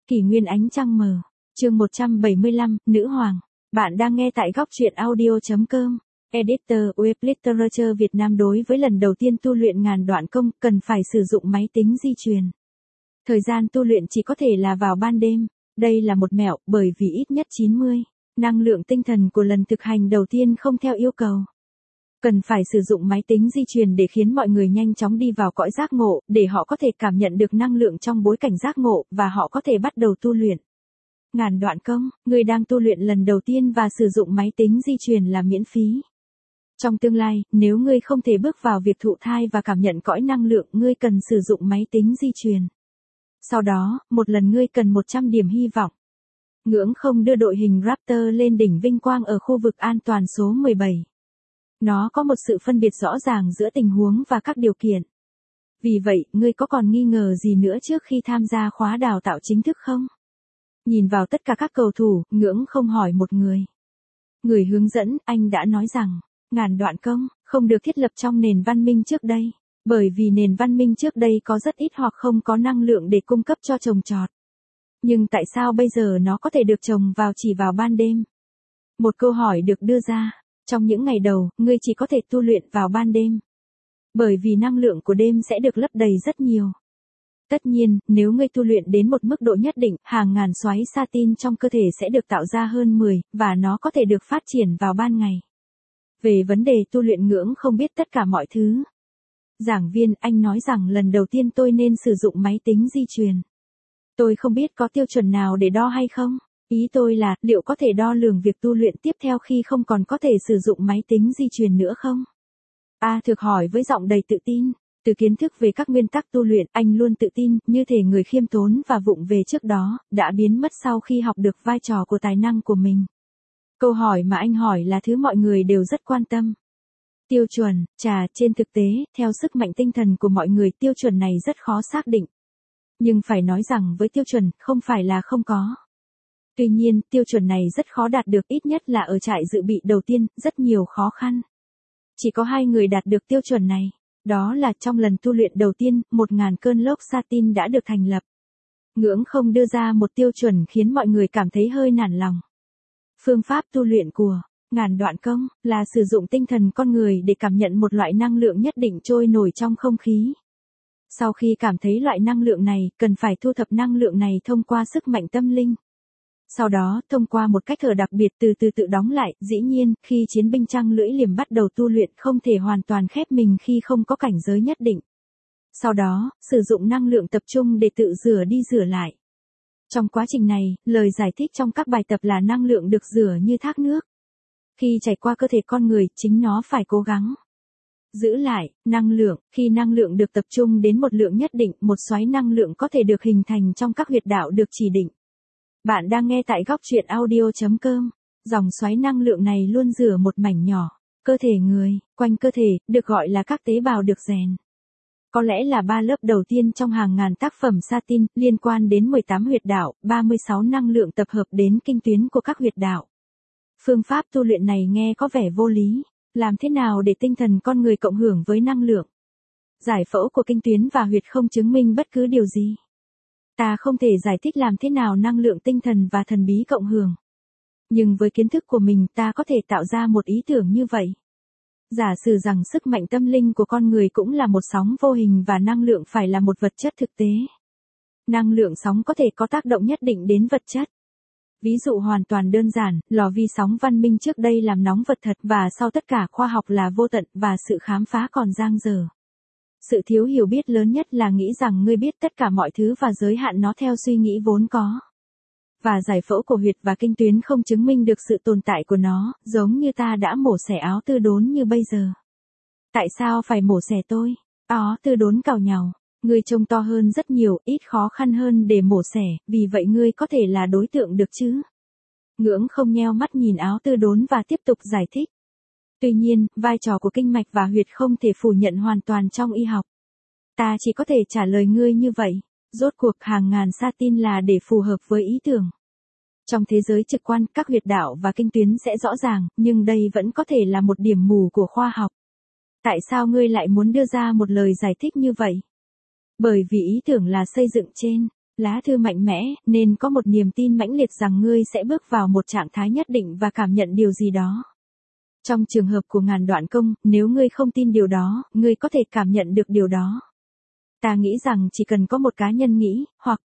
Kỷ nguyên ánh trăng mờ. Chương 175, Nữ hoàng. Bạn đang nghe tại góc truyện audio.com. Editor Web Literature Việt Nam. Đối với lần đầu tiên tu luyện ngàn đoạn công, cần phải sử dụng máy tính di truyền. Thời gian tu luyện chỉ có thể là vào ban đêm. Đây là một mẹo, bởi vì ít nhất 90 năng lượng tinh thần của lần thực hành đầu tiên không theo yêu cầu. Cần phải sử dụng máy tính di truyền để khiến mọi người nhanh chóng đi vào cõi giác ngộ, để họ có thể cảm nhận được năng lượng trong bối cảnh giác ngộ, và họ có thể bắt đầu tu luyện. Ngàn đoạn công, người đang tu luyện lần đầu tiên và sử dụng máy tính di truyền là miễn phí. Trong tương lai, nếu ngươi không thể bước vào việc thụ thai và cảm nhận cõi năng lượng, ngươi cần sử dụng máy tính di truyền. Sau đó, một lần ngươi cần 100 điểm hy vọng. Ngưỡng không đưa đội hình Raptor lên đỉnh vinh quang ở khu vực an toàn số 17. Nó có một sự phân biệt rõ ràng giữa tình huống và các điều kiện. Vì vậy, ngươi có còn nghi ngờ gì nữa trước khi tham gia khóa đào tạo chính thức không? Nhìn vào tất cả các cầu thủ, Ngưỡng không hỏi một người. Người hướng dẫn, anh đã nói rằng, ngàn đoạn công, không được thiết lập trong nền văn minh trước đây. Bởi vì nền văn minh trước đây có rất ít hoặc không có năng lượng để cung cấp cho trồng trọt. Nhưng tại sao bây giờ nó có thể được trồng vào chỉ vào ban đêm? Một câu hỏi được đưa ra. Trong những ngày đầu, ngươi chỉ có thể tu luyện vào ban đêm. Bởi vì năng lượng của đêm sẽ được lấp đầy rất nhiều. Tất nhiên, nếu ngươi tu luyện đến một mức độ nhất định, hàng ngàn xoáy satin trong cơ thể sẽ được tạo ra hơn 10, và nó có thể được phát triển vào ban ngày. Về vấn đề tu luyện, Ngưỡng không biết tất cả mọi thứ. Giảng viên, anh nói rằng lần đầu tiên tôi nên sử dụng máy tính di truyền. Tôi không biết có tiêu chuẩn nào để đo hay không. Ý tôi là, liệu có thể đo lường việc tu luyện tiếp theo khi không còn có thể sử dụng máy tính di truyền nữa không? Thực hỏi với giọng đầy tự tin. Từ kiến thức về các nguyên tắc tu luyện, anh luôn tự tin, như thể người khiêm tốn và vụng về trước đó, đã biến mất sau khi học được vai trò của tài năng của mình. Câu hỏi mà anh hỏi là thứ mọi người đều rất quan tâm. Tiêu chuẩn, trên thực tế, theo sức mạnh tinh thần của mọi người, tiêu chuẩn này rất khó xác định. Nhưng phải nói rằng với tiêu chuẩn, không phải là không có. Tuy nhiên, tiêu chuẩn này rất khó đạt được, ít nhất là ở trại dự bị đầu tiên, rất nhiều khó khăn. Chỉ có 2 người đạt được tiêu chuẩn này. Đó là trong lần tu luyện đầu tiên, 1000 cơn lốc satin đã được thành lập. Ngưỡng không đưa ra một tiêu chuẩn khiến mọi người cảm thấy hơi nản lòng. Phương pháp tu luyện của ngàn đoạn công là sử dụng tinh thần con người để cảm nhận một loại năng lượng nhất định trôi nổi trong không khí. Sau khi cảm thấy loại năng lượng này, cần phải thu thập năng lượng này thông qua sức mạnh tâm linh. Sau đó, thông qua một cách thở đặc biệt từ từ tự đóng lại. Dĩ nhiên, khi chiến binh trăng lưỡi liềm bắt đầu tu luyện, không thể hoàn toàn khép mình khi không có cảnh giới nhất định. Sau đó, sử dụng năng lượng tập trung để tự rửa đi rửa lại. Trong quá trình này, lời giải thích trong các bài tập là năng lượng được rửa như thác nước. Khi chảy qua cơ thể con người, chính nó phải cố gắng giữ lại năng lượng. Khi năng lượng được tập trung đến một lượng nhất định, một xoáy năng lượng có thể được hình thành trong các huyệt đạo được chỉ định. Bạn đang nghe tại góc truyện audio.com. Dòng xoáy năng lượng này luôn rửa một mảnh nhỏ cơ thể người, quanh cơ thể, được gọi là các tế bào được rèn. Có lẽ là 3 lớp đầu tiên trong hàng ngàn tác phẩm satin, liên quan đến 18 huyệt đạo, 36 năng lượng tập hợp đến kinh tuyến của các huyệt đạo. Phương pháp tu luyện này nghe có vẻ vô lý. Làm thế nào để tinh thần con người cộng hưởng với năng lượng? Giải phẫu của kinh tuyến và huyệt không chứng minh bất cứ điều gì. Ta không thể giải thích làm thế nào năng lượng tinh thần và thần bí cộng hưởng. Nhưng với kiến thức của mình, ta có thể tạo ra một ý tưởng như vậy. Giả sử rằng sức mạnh tâm linh của con người cũng là một sóng vô hình và năng lượng phải là một vật chất thực tế. Năng lượng sóng có thể có tác động nhất định đến vật chất. Ví dụ hoàn toàn đơn giản, lò vi sóng văn minh trước đây làm nóng vật thật, và sau tất cả khoa học là vô tận, và sự khám phá còn dang dở. Sự thiếu hiểu biết lớn nhất là nghĩ rằng ngươi biết tất cả mọi thứ và giới hạn nó theo suy nghĩ vốn có. Và giải phẫu của huyệt và kinh tuyến không chứng minh được sự tồn tại của nó, giống như ta đã mổ xẻ áo tư đốn như bây giờ. Tại sao phải mổ xẻ tôi? Áo tư đốn cào nhàu. Ngươi trông to hơn rất nhiều, ít khó khăn hơn để mổ xẻ, vì vậy ngươi có thể là đối tượng được chứ? Ngưỡng không nheo mắt nhìn áo tư đốn và tiếp tục giải thích. Tuy nhiên, vai trò của kinh mạch và huyệt không thể phủ nhận hoàn toàn trong y học. Ta chỉ có thể trả lời ngươi như vậy. Rốt cuộc hàng ngàn satin là để phù hợp với ý tưởng. Trong thế giới trực quan, các huyệt đạo và kinh tuyến sẽ rõ ràng, nhưng đây vẫn có thể là một điểm mù của khoa học. Tại sao ngươi lại muốn đưa ra một lời giải thích như vậy? Bởi vì ý tưởng là xây dựng trên Lá thư mạnh mẽ, nên có một niềm tin mãnh liệt rằng ngươi sẽ bước vào một trạng thái nhất định và cảm nhận điều gì đó. Trong trường hợp của ngàn đoạn công, nếu ngươi không tin điều đó, ngươi có thể cảm nhận được điều đó. Ta nghĩ rằng chỉ cần có một cá nhân nghĩ, hoặc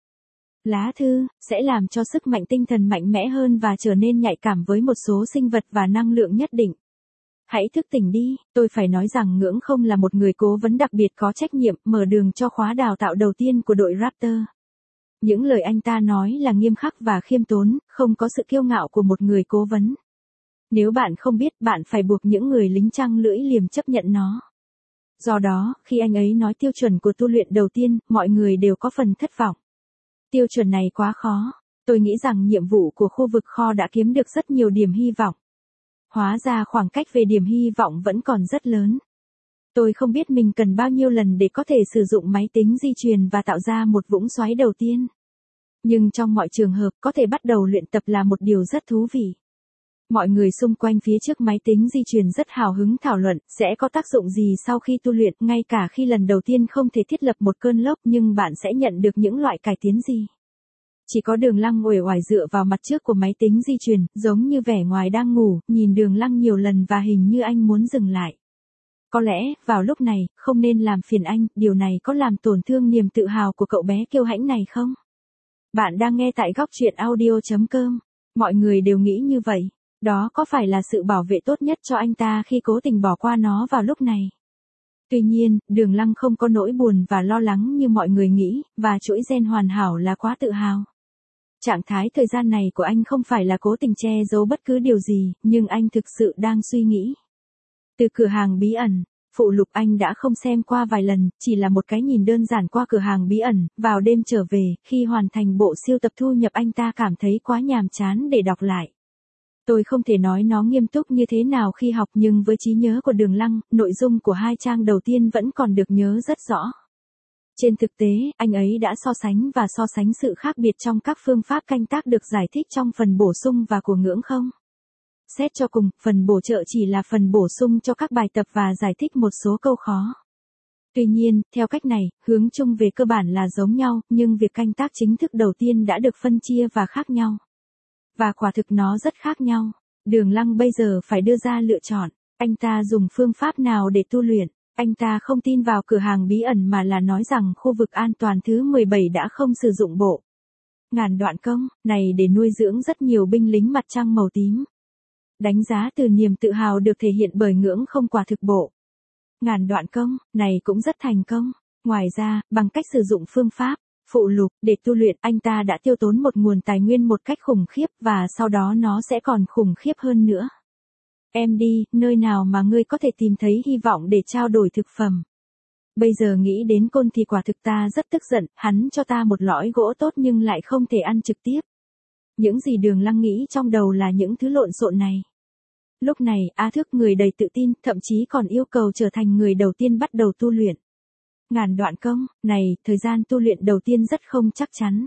lá thư, sẽ làm cho sức mạnh tinh thần mạnh mẽ hơn và trở nên nhạy cảm với một số sinh vật và năng lượng nhất định. Hãy thức tỉnh đi, tôi phải nói rằng Ngưỡng không là một người cố vấn đặc biệt có trách nhiệm mở đường cho khóa đào tạo đầu tiên của đội Raptor. Những lời anh ta nói là nghiêm khắc và khiêm tốn, không có sự kiêu ngạo của một người cố vấn. Nếu bạn không biết, bạn phải buộc những người lính trăng lưỡi liềm chấp nhận nó. Do đó, khi anh ấy nói tiêu chuẩn của tu luyện đầu tiên, mọi người đều có phần thất vọng. Tiêu chuẩn này quá khó. Tôi nghĩ rằng nhiệm vụ của khu vực kho đã kiếm được rất nhiều điểm hy vọng. Hóa ra khoảng cách về điểm hy vọng vẫn còn rất lớn. Tôi không biết mình cần bao nhiêu lần để có thể sử dụng máy tính di truyền và tạo ra một vũng xoáy đầu tiên. Nhưng trong mọi trường hợp, có thể bắt đầu luyện tập là một điều rất thú vị. Mọi người xung quanh phía trước máy tính di truyền rất hào hứng thảo luận sẽ có tác dụng gì sau khi tu luyện, ngay cả khi lần đầu tiên không thể thiết lập một cơn lốc, nhưng bạn sẽ nhận được những loại cải tiến gì. Chỉ có Đường Lăng uể oải dựa vào mặt trước của máy tính di truyền, giống như vẻ ngoài đang ngủ, nhìn Đường Lăng nhiều lần và hình như anh muốn dừng lại. Có lẽ, vào lúc này, không nên làm phiền anh, điều này có làm tổn thương niềm tự hào của cậu bé kiêu hãnh này không? Bạn đang nghe tại góc truyện audio.com. Mọi người đều nghĩ như vậy. Đó có phải là sự bảo vệ tốt nhất cho anh ta khi cố tình bỏ qua nó vào lúc này? Tuy nhiên, Đường Lăng không có nỗi buồn và lo lắng như mọi người nghĩ, và chuỗi gen hoàn hảo là quá tự hào. Trạng thái thời gian này của anh không phải là cố tình che giấu bất cứ điều gì, nhưng anh thực sự đang suy nghĩ. Từ cửa hàng bí ẩn, phụ lục anh đã không xem qua vài lần, chỉ là một cái nhìn đơn giản qua cửa hàng bí ẩn, vào đêm trở về, khi hoàn thành bộ siêu tập thu nhập anh ta cảm thấy quá nhàm chán để đọc lại. Tôi không thể nói nó nghiêm túc như thế nào khi học, nhưng với trí nhớ của Đường Lăng, nội dung của 2 trang đầu tiên vẫn còn được nhớ rất rõ. Trên thực tế, anh ấy đã so sánh sự khác biệt trong các phương pháp canh tác được giải thích trong phần bổ sung và của Ngưỡng không. Xét cho cùng, phần bổ trợ chỉ là phần bổ sung cho các bài tập và giải thích một số câu khó. Tuy nhiên, theo cách này, hướng chung về cơ bản là giống nhau, nhưng việc canh tác chính thức đầu tiên đã được phân chia và khác nhau. Và quả thực nó rất khác nhau. Đường Lăng bây giờ phải đưa ra lựa chọn. Anh ta dùng phương pháp nào để tu luyện? Anh ta không tin vào cửa hàng bí ẩn mà là nói rằng khu vực an toàn thứ 17 đã không sử dụng bộ ngàn đoạn công này để nuôi dưỡng rất nhiều binh lính mặt trăng màu tím. Đánh giá từ niềm tự hào được thể hiện bởi Ngưỡng không quả thực bộ ngàn đoạn công này cũng rất thành công. Ngoài ra, bằng cách sử dụng phương pháp phụ lục để tu luyện, anh ta đã tiêu tốn một nguồn tài nguyên một cách khủng khiếp và sau đó nó sẽ còn khủng khiếp hơn nữa. Em đi, nơi nào mà ngươi có thể tìm thấy hy vọng để trao đổi thực phẩm? Bây giờ nghĩ đến Côn thì quả thực ta rất tức giận, hắn cho ta một lõi gỗ tốt nhưng lại không thể ăn trực tiếp. Những gì Đường Lăng nghĩ trong đầu là những thứ lộn xộn này. Lúc này, A Thức, người đầy tự tin, thậm chí còn yêu cầu trở thành người đầu tiên bắt đầu tu luyện ngàn đoạn công này, thời gian tu luyện đầu tiên rất không chắc chắn.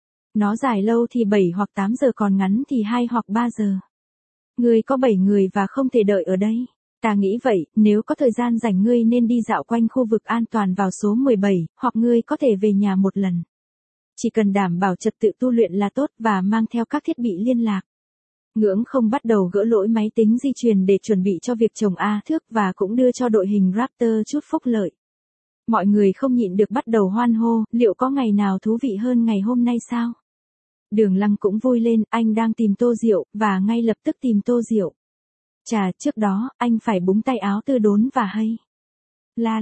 Nó dài lâu thì 7 hoặc 8 giờ, còn ngắn thì 2 hoặc 3 giờ. Ngươi có 7 người và không thể đợi ở đây. Ta nghĩ vậy, nếu có thời gian rảnh ngươi nên đi dạo quanh khu vực an toàn vào số 17, hoặc ngươi có thể về nhà một lần. Chỉ cần đảm bảo trật tự tu luyện là tốt và mang theo các thiết bị liên lạc. Ngưỡng không bắt đầu gỡ lỗi máy tính di truyền để chuẩn bị cho việc trồng A Thước và cũng đưa cho đội hình Raptor chút phúc lợi. Mọi người không nhịn được bắt đầu hoan hô, liệu có ngày nào thú vị hơn ngày hôm nay sao? Đường Lăng cũng vui lên, anh đang tìm tô rượu, và ngay lập tức tìm tô rượu. Chà, trước đó, anh phải búng tay áo Tư Đốn và hay. La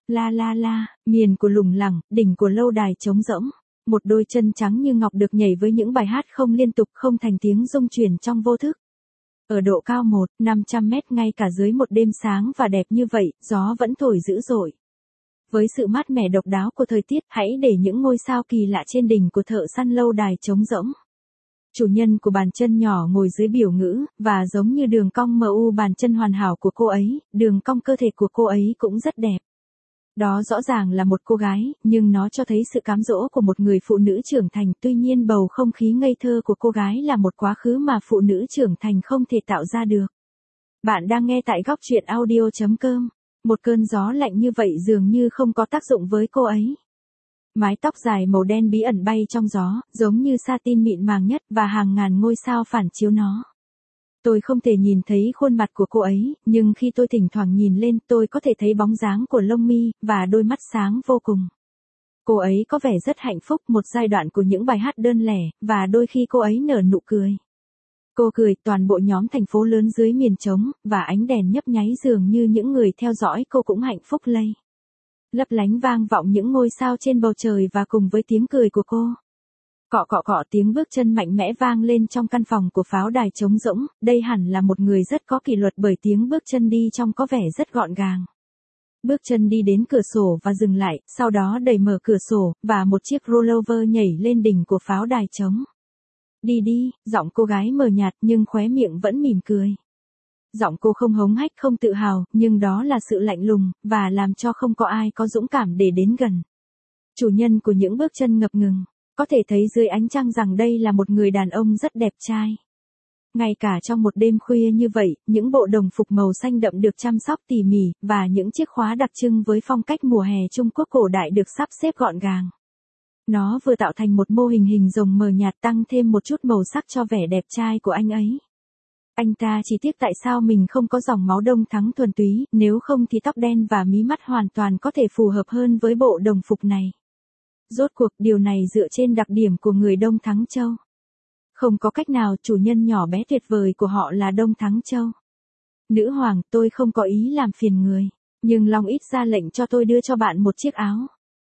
la, miền của lủng lẳng, đỉnh của lâu đài trống rỗng. Một đôi chân trắng như ngọc được nhảy với những bài hát không liên tục, không thành tiếng rung chuyển trong vô thức. Ở độ cao 500 mét, ngay cả dưới một đêm sáng và đẹp như vậy, gió vẫn thổi dữ dội. Với sự mát mẻ độc đáo của thời tiết, hãy để những ngôi sao kỳ lạ trên đỉnh của thợ săn lâu đài trống rỗng. Chủ nhân của bàn chân nhỏ ngồi dưới biểu ngữ, và giống như đường cong mu bàn chân hoàn hảo của cô ấy, đường cong cơ thể của cô ấy cũng rất đẹp. Đó rõ ràng là một cô gái, nhưng nó cho thấy sự cám dỗ của một người phụ nữ trưởng thành, tuy nhiên bầu không khí ngây thơ của cô gái là một quá khứ mà phụ nữ trưởng thành không thể tạo ra được. Bạn đang nghe tại góc truyện audio.com. Một cơn gió lạnh như vậy dường như không có tác dụng với cô ấy. Mái tóc dài màu đen bí ẩn bay trong gió, giống như satin mịn màng nhất và hàng ngàn ngôi sao phản chiếu nó. Tôi không thể nhìn thấy khuôn mặt của cô ấy, nhưng khi tôi thỉnh thoảng nhìn lên tôi có thể thấy bóng dáng của lông mi, và đôi mắt sáng vô cùng. Cô ấy có vẻ rất hạnh phúc một giai đoạn của những bài hát đơn lẻ, và đôi khi cô ấy nở nụ cười. Cô cười, toàn bộ nhóm thành phố lớn dưới miền trống, và ánh đèn nhấp nháy dường như những người theo dõi cô cũng hạnh phúc lây. Lấp lánh vang vọng những ngôi sao trên bầu trời và cùng với tiếng cười của cô. Cọ cọ cọ tiếng bước chân mạnh mẽ vang lên trong căn phòng của pháo đài trống rỗng, đây hẳn là một người rất có kỷ luật bởi tiếng bước chân đi trong có vẻ rất gọn gàng. Bước chân đi đến cửa sổ và dừng lại, sau đó đẩy mở cửa sổ, và một chiếc rollover nhảy lên đỉnh của pháo đài trống. Đi đi, giọng cô gái mờ nhạt nhưng khóe miệng vẫn mỉm cười. Giọng cô không hống hách không tự hào, nhưng đó là sự lạnh lùng, và làm cho không có ai có dũng cảm để đến gần. Chủ nhân của những bước chân ngập ngừng, có thể thấy dưới ánh trăng rằng đây là một người đàn ông rất đẹp trai. Ngay cả trong một đêm khuya như vậy, những bộ đồng phục màu xanh đậm được chăm sóc tỉ mỉ, và những chiếc khóa đặc trưng với phong cách mùa hè Trung Quốc cổ đại được sắp xếp gọn gàng. Nó vừa tạo thành một mô hình hình rồng mờ nhạt tăng thêm một chút màu sắc cho vẻ đẹp trai của anh ấy. Anh ta chỉ tiếc tại sao mình không có dòng máu Đông Thắng thuần túy, nếu không thì tóc đen và mí mắt hoàn toàn có thể phù hợp hơn với bộ đồng phục này. Rốt cuộc điều này dựa trên đặc điểm của người Đông Thắng Châu. Không có cách nào, chủ nhân nhỏ bé tuyệt vời của họ là Đông Thắng Châu. Nữ hoàng, tôi không có ý làm phiền người, nhưng Long ít ra lệnh cho tôi đưa cho bạn một chiếc áo.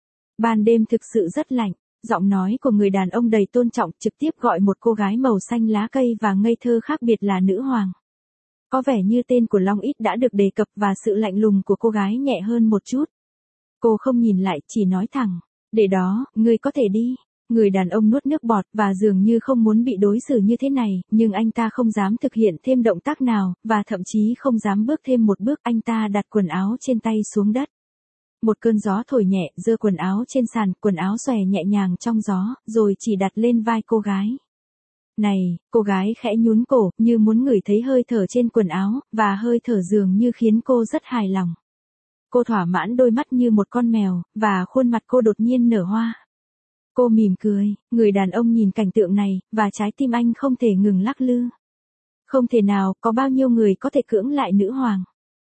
Ban đêm thực sự rất lạnh, giọng nói của người đàn ông đầy tôn trọng trực tiếp gọi một cô gái màu xanh lá cây và ngây thơ khác biệt là nữ hoàng. Có vẻ như tên của Long ít đã được đề cập và sự lạnh lùng của cô gái nhẹ hơn một chút. Cô không nhìn lại, chỉ nói thẳng, để đó, ngươi có thể đi. Người đàn ông nuốt nước bọt và dường như không muốn bị đối xử như thế này, nhưng anh ta không dám thực hiện thêm động tác nào, và thậm chí không dám bước thêm một bước. Anh ta đặt quần áo trên tay xuống đất. Một cơn gió thổi nhẹ, giơ quần áo trên sàn, quần áo xòe nhẹ nhàng trong gió, rồi chỉ đặt lên vai cô gái. Này, cô gái khẽ nhún cổ, như muốn ngửi thấy hơi thở trên quần áo, và hơi thở dường như khiến cô rất hài lòng. Cô thỏa mãn đôi mắt như một con mèo, và khuôn mặt cô đột nhiên nở hoa. Cô mỉm cười, người đàn ông nhìn cảnh tượng này, và trái tim anh không thể ngừng lắc lư. Không thể nào, có bao nhiêu người có thể cưỡng lại nữ hoàng.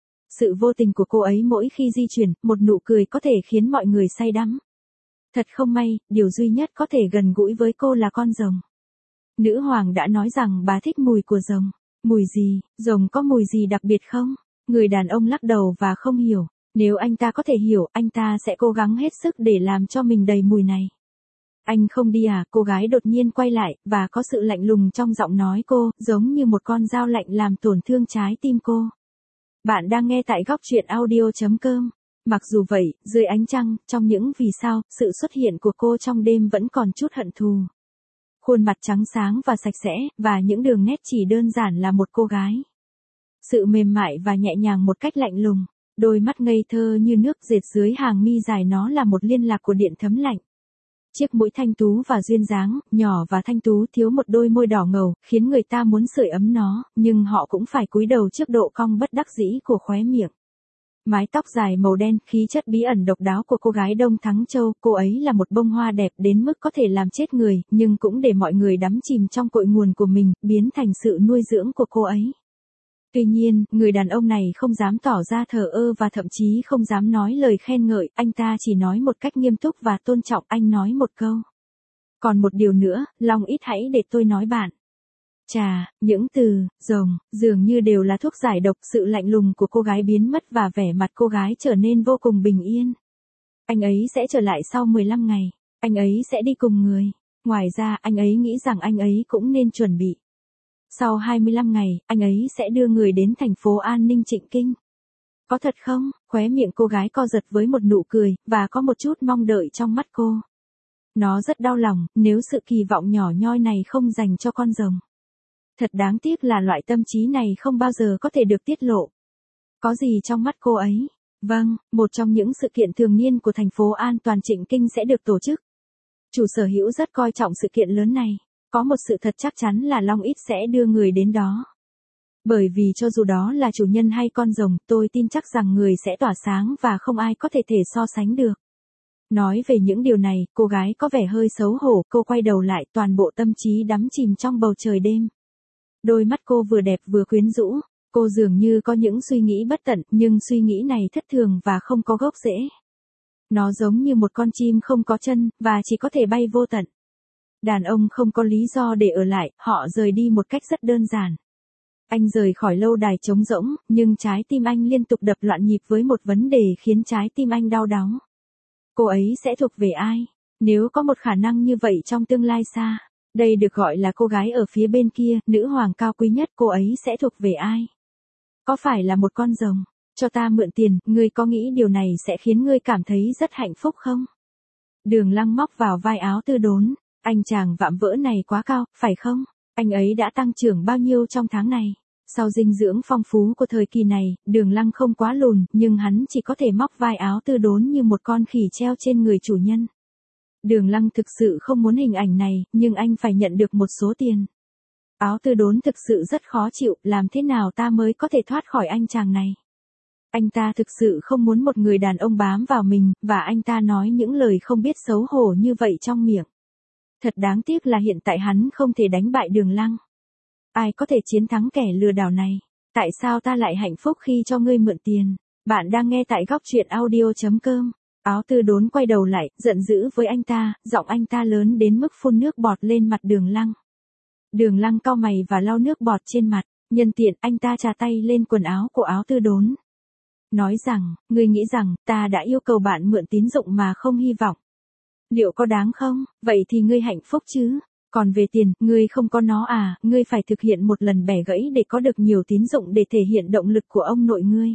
Sự vô tình của cô ấy mỗi khi di chuyển, một nụ cười có thể khiến mọi người say đắm. Thật không may, điều duy nhất có thể gần gũi với cô là con rồng. Nữ hoàng đã nói rằng bà thích mùi của rồng. Mùi gì, rồng có mùi gì đặc biệt không? Người đàn ông lắc đầu và không hiểu. Nếu anh ta có thể hiểu, anh ta sẽ cố gắng hết sức để làm cho mình đầy mùi này. Anh không đi à? Cô gái đột nhiên quay lại, và có sự lạnh lùng trong giọng nói cô, giống như một con dao lạnh làm tổn thương trái tim cô. Bạn đang nghe tại góc truyện audio.com. Mặc dù vậy, dưới ánh trăng, trong những vì sao, sự xuất hiện của cô trong đêm vẫn còn chút hận thù. Khuôn mặt trắng sáng và sạch sẽ, và những đường nét chỉ đơn giản là một cô gái. Sự mềm mại và nhẹ nhàng một cách lạnh lùng. Đôi mắt ngây thơ như nước dệt dưới hàng mi dài nó là một liên lạc của điện thấm lạnh. Chiếc mũi thanh tú và duyên dáng, nhỏ và thanh tú thiếu một đôi môi đỏ ngầu, khiến người ta muốn sưởi ấm nó, nhưng họ cũng phải cúi đầu trước độ cong bất đắc dĩ của khóe miệng. Mái tóc dài màu đen, khí chất bí ẩn độc đáo của cô gái Đông Thắng Châu, cô ấy là một bông hoa đẹp đến mức có thể làm chết người, nhưng cũng để mọi người đắm chìm trong cội nguồn của mình, biến thành sự nuôi dưỡng của cô ấy. Tuy nhiên, người đàn ông này không dám tỏ ra thờ ơ và thậm chí không dám nói lời khen ngợi, anh ta chỉ nói một cách nghiêm túc và tôn trọng. Anh nói một câu. Còn một điều nữa, Long ít hãy để tôi nói bạn. Chà, những từ, rồng, dường như đều là thuốc giải độc. Sự lạnh lùng của cô gái biến mất và vẻ mặt cô gái trở nên vô cùng bình yên. Anh ấy sẽ trở lại sau 15 ngày. Anh ấy sẽ đi cùng người. Ngoài ra, anh ấy nghĩ rằng anh ấy cũng nên chuẩn bị. Sau 25 ngày, anh ấy sẽ đưa người đến thành phố An Ninh Trịnh Kinh. Có thật không? Khóe miệng cô gái co giật với một nụ cười, và có một chút mong đợi trong mắt cô. Nó rất đau lòng, nếu sự kỳ vọng nhỏ nhoi này không dành cho con rồng. Thật đáng tiếc là loại tâm trí này không bao giờ có thể được tiết lộ. Có gì trong mắt cô ấy? Vâng, một trong những sự kiện thường niên của thành phố An Toàn Trịnh Kinh sẽ được tổ chức. Chủ sở hữu rất coi trọng sự kiện lớn này. Có một sự thật chắc chắn là Long ít sẽ đưa người đến đó. Bởi vì cho dù đó là chủ nhân hay con rồng, tôi tin chắc rằng người sẽ tỏa sáng và không ai có thể so sánh được. Nói về những điều này, cô gái có vẻ hơi xấu hổ, cô quay đầu lại, toàn bộ tâm trí đắm chìm trong bầu trời đêm. Đôi mắt cô vừa đẹp vừa quyến rũ, cô dường như có những suy nghĩ bất tận, nhưng suy nghĩ này thất thường và không có gốc rễ. Nó giống như một con chim không có chân, và chỉ có thể bay vô tận. Đàn ông không có lý do để ở lại, họ rời đi một cách rất đơn giản. Anh rời khỏi lâu đài trống rỗng, nhưng trái tim anh liên tục đập loạn nhịp với một vấn đề khiến trái tim anh đau đáu. Cô ấy sẽ thuộc về ai? Nếu có một khả năng như vậy trong tương lai xa, đây được gọi là cô gái ở phía bên kia, nữ hoàng cao quý nhất, cô ấy sẽ thuộc về ai? Có phải là một con rồng? Cho ta mượn tiền, ngươi có nghĩ điều này sẽ khiến ngươi cảm thấy rất hạnh phúc không? Đường Lăng móc vào vai Áo Tư Đốn, anh chàng vạm vỡ này quá cao, phải không? Anh ấy đã tăng trưởng bao nhiêu trong tháng này? Sau dinh dưỡng phong phú của thời kỳ này, Đường Lăng không quá lùn, nhưng hắn chỉ có thể móc vai Áo Tư Đốn như một con khỉ treo trên người chủ nhân. Đường Lăng thực sự không muốn hình ảnh này, nhưng anh phải nhận được một số tiền. Áo Tư Đốn thực sự rất khó chịu, làm thế nào ta mới có thể thoát khỏi anh chàng này? Anh ta thực sự không muốn một người đàn ông bám vào mình, và anh ta nói những lời không biết xấu hổ như vậy trong miệng. Thật đáng tiếc là hiện tại hắn không thể đánh bại Đường Lăng. Ai có thể chiến thắng kẻ lừa đảo này? Tại sao ta lại hạnh phúc khi cho ngươi mượn tiền? Bạn đang nghe tại góc truyện audio.com. Áo Tư Đốn quay đầu lại, giận dữ với anh ta, giọng anh ta lớn đến mức phun nước bọt lên mặt Đường Lăng. Đường Lăng cau mày và lau nước bọt trên mặt, nhân tiện anh ta chà tay lên quần áo của Áo Tư Đốn. Nói rằng, ngươi nghĩ rằng, ta đã yêu cầu bạn mượn tín dụng mà không hy vọng. Liệu có đáng không? Vậy thì ngươi hạnh phúc chứ? Còn về tiền, ngươi không có nó à, ngươi phải thực hiện một lần bẻ gãy để có được nhiều tín dụng để thể hiện động lực của ông nội ngươi.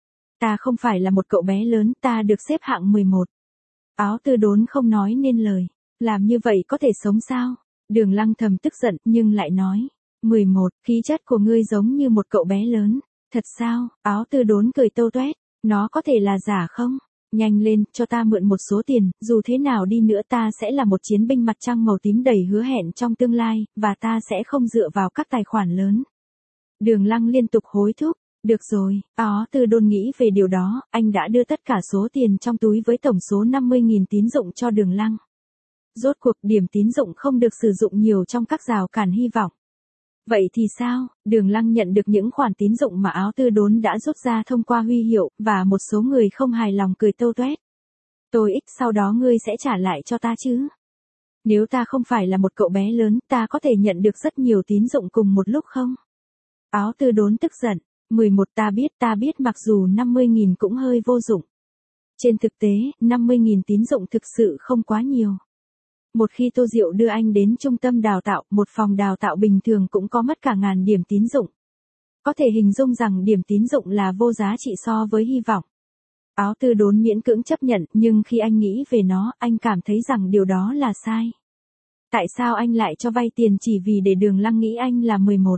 Ta không phải là một cậu bé lớn, ta được xếp hạng 11. Áo Tư Đốn không nói nên lời. Làm như vậy có thể sống sao? Đường Lăng thầm tức giận, nhưng lại nói. 11, khí chất của ngươi giống như một cậu bé lớn. Thật sao? Áo Tư Đốn cười tâu tuét. Nó có thể là giả không? Nhanh lên, cho ta mượn một số tiền, dù thế nào đi nữa ta sẽ là một chiến binh mặt trăng màu tím đầy hứa hẹn trong tương lai, và ta sẽ không dựa vào các tài khoản lớn. Đường Lăng liên tục hối thúc. Được rồi, Áo Tư Đốn nghĩ về điều đó, anh đã đưa tất cả số tiền trong túi với tổng số 50.000 tín dụng cho Đường Lăng. Rốt cuộc điểm tín dụng không được sử dụng nhiều trong các rào cản hy vọng. Vậy thì sao? Đường Lăng nhận được những khoản tín dụng mà Áo Tư Đốn đã rút ra thông qua huy hiệu, và một số người không hài lòng cười tâu tuét. Tôi ích sau đó ngươi sẽ trả lại cho ta chứ? Nếu ta không phải là một cậu bé lớn, ta có thể nhận được rất nhiều tín dụng cùng một lúc không? Áo Tư Đốn tức giận. 11 ta biết mặc dù 50.000 cũng hơi vô dụng. Trên thực tế, 50.000 tín dụng thực sự không quá nhiều. Một khi Tô Diệu đưa anh đến trung tâm đào tạo, một phòng đào tạo bình thường cũng có mất cả ngàn điểm tín dụng. Có thể hình dung rằng điểm tín dụng là vô giá trị so với hy vọng. Áo Tư Đốn miễn cưỡng chấp nhận, nhưng khi anh nghĩ về nó, anh cảm thấy rằng điều đó là sai. Tại sao anh lại cho vay tiền chỉ vì để Đường Lăng nghĩ anh là 11?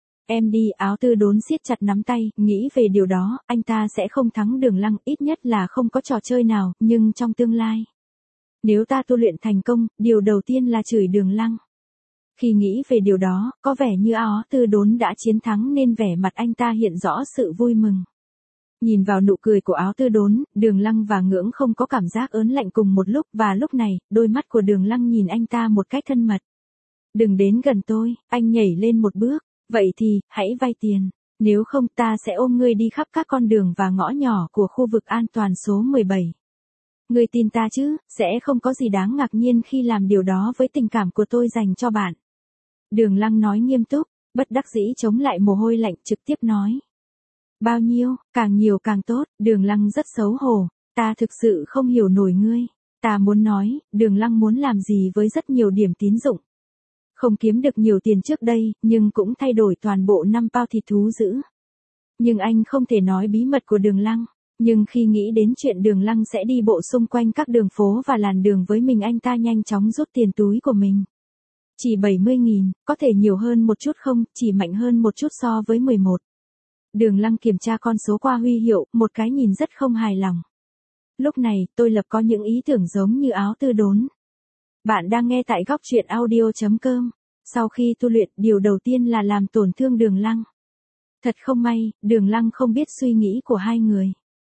Em đi, Áo Tư Đốn siết chặt nắm tay, nghĩ về điều đó, anh ta sẽ không thắng Đường Lăng, ít nhất là không có trò chơi nào, nhưng trong tương lai. Nếu ta tu luyện thành công, điều đầu tiên là chửi Đường Lăng. Khi nghĩ về điều đó, có vẻ như Áo Tư Đốn đã chiến thắng nên vẻ mặt anh ta hiện rõ sự vui mừng. Nhìn vào nụ cười của Áo Tư Đốn, Đường Lăng và Ngưỡng không có cảm giác ớn lạnh cùng một lúc, và lúc này, đôi mắt của Đường Lăng nhìn anh ta một cách thân mật. Đừng đến gần tôi, anh nhảy lên một bước. Vậy thì, hãy vay tiền. Nếu không ta sẽ ôm ngươi đi khắp các con đường và ngõ nhỏ của khu vực an toàn số 17. Ngươi tin ta chứ, sẽ không có gì đáng ngạc nhiên khi làm điều đó với tình cảm của tôi dành cho bạn. Đường Lăng nói nghiêm túc, bất đắc dĩ chống lại mồ hôi lạnh, trực tiếp nói. Bao nhiêu, càng nhiều càng tốt. Đường Lăng rất xấu hổ. Ta thực sự không hiểu nổi ngươi. Ta muốn nói, Đường Lăng muốn làm gì với rất nhiều điểm tín dụng. Không kiếm được nhiều tiền trước đây, nhưng cũng thay đổi toàn bộ 5 bao thịt thú dữ. Nhưng anh không thể nói bí mật của Đường Lăng. Nhưng khi nghĩ đến chuyện Đường Lăng sẽ đi bộ xung quanh các đường phố và làn đường với mình, anh ta nhanh chóng rút tiền túi của mình. Chỉ 70.000, có thể nhiều hơn một chút không, chỉ mạnh hơn một chút so với 11. Đường Lăng kiểm tra con số qua huy hiệu, một cái nhìn rất không hài lòng. Lúc này, tôi lập có những ý tưởng giống như Áo Tư Đốn. Bạn đang nghe tại góc truyện audio.com. Sau khi tu luyện, điều đầu tiên là làm tổn thương Đường Lăng. Thật không may, Đường Lăng không biết suy nghĩ của hai người.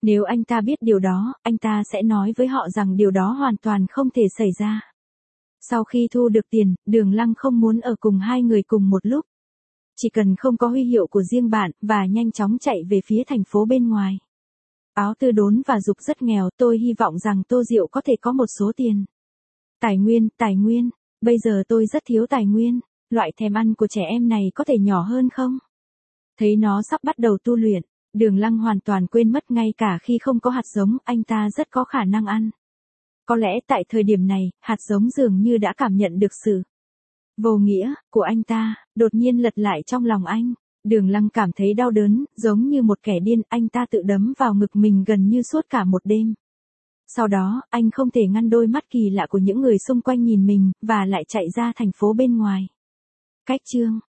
Nếu anh ta biết điều đó, anh ta sẽ nói với họ rằng điều đó hoàn toàn không thể xảy ra. Sau khi thu được tiền, Đường Lăng không muốn ở cùng hai người cùng một lúc. Chỉ cần không có huy hiệu của riêng bạn, và nhanh chóng chạy về phía thành phố bên ngoài. Áo Tư Đốn và Dục rất nghèo, tôi hy vọng rằng Tô Diệu có thể có một số tiền. Tài nguyên, bây giờ tôi rất thiếu tài nguyên, loại thèm ăn của trẻ em này có thể nhỏ hơn không? Thấy nó sắp bắt đầu tu luyện, Đường Lăng hoàn toàn quên mất ngay cả khi không có hạt giống, anh ta rất có khả năng ăn. Có lẽ tại thời điểm này, hạt giống dường như đã cảm nhận được sự vô nghĩa của anh ta, đột nhiên lật lại trong lòng anh. Đường Lăng cảm thấy đau đớn, giống như một kẻ điên, anh ta tự đấm vào ngực mình gần như suốt cả một đêm. Sau đó, anh không thể ngăn đôi mắt kỳ lạ của những người xung quanh nhìn mình, và lại chạy ra thành phố bên ngoài. Cách chương